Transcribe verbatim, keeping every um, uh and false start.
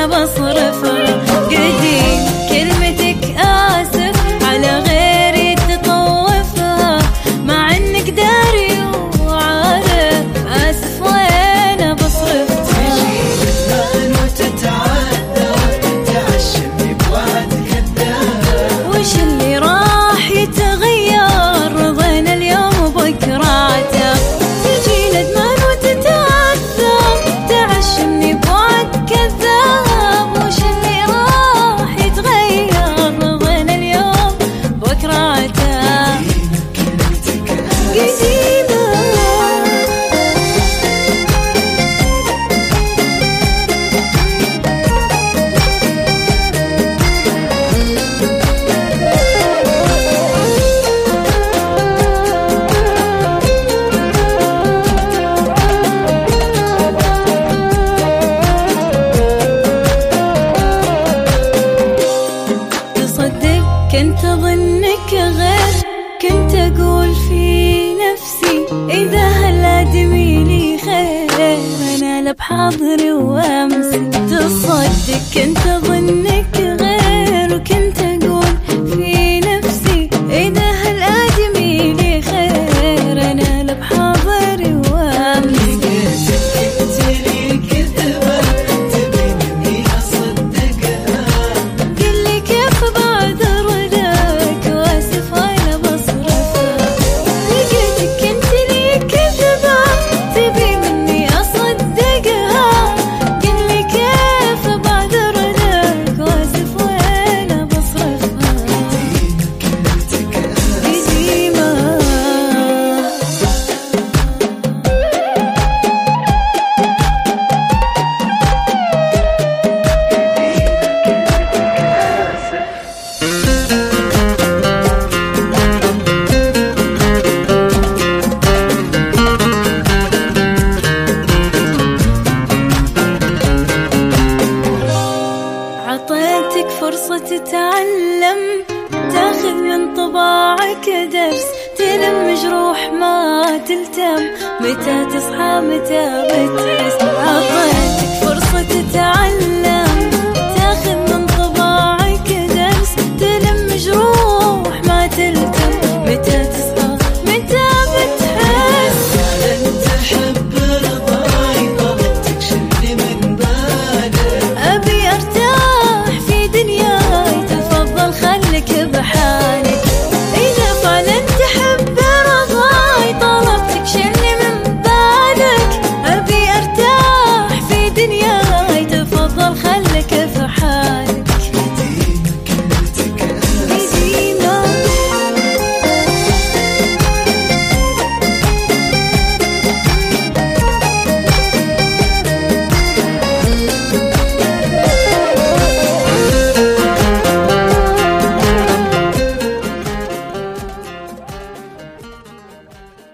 وانا بصرفها. قديم كلمتك آسف على غيري تطوفها، مع انك داري وعارف آسف وانا بصرفها. تجي وتتعدى تعشمني بوعد كذاب، وش اللي راح يتغير رضينا اليوم بكراته. تجي ندمان وتتعدى تعشمني بوعد كذاب، وش اللي راح يتغير رضينا اليوم بكراته. قديمة كنت أظنك غير، كنت أقول في نفسي إذا هالآدمي لي خير أنا لا بحاضري وأمسي. تصدق كنت أظنك غير، وكنت أقول في نفسي إذا هالآدمي لي خير أنا لا بحاضري وأمسي. عطيتك فرصة تتعلم، تاخذ من طباعك درس، تلم جروح ما تلتم، متى تصحى متى بتحس. عطيتك فرصة تتعلم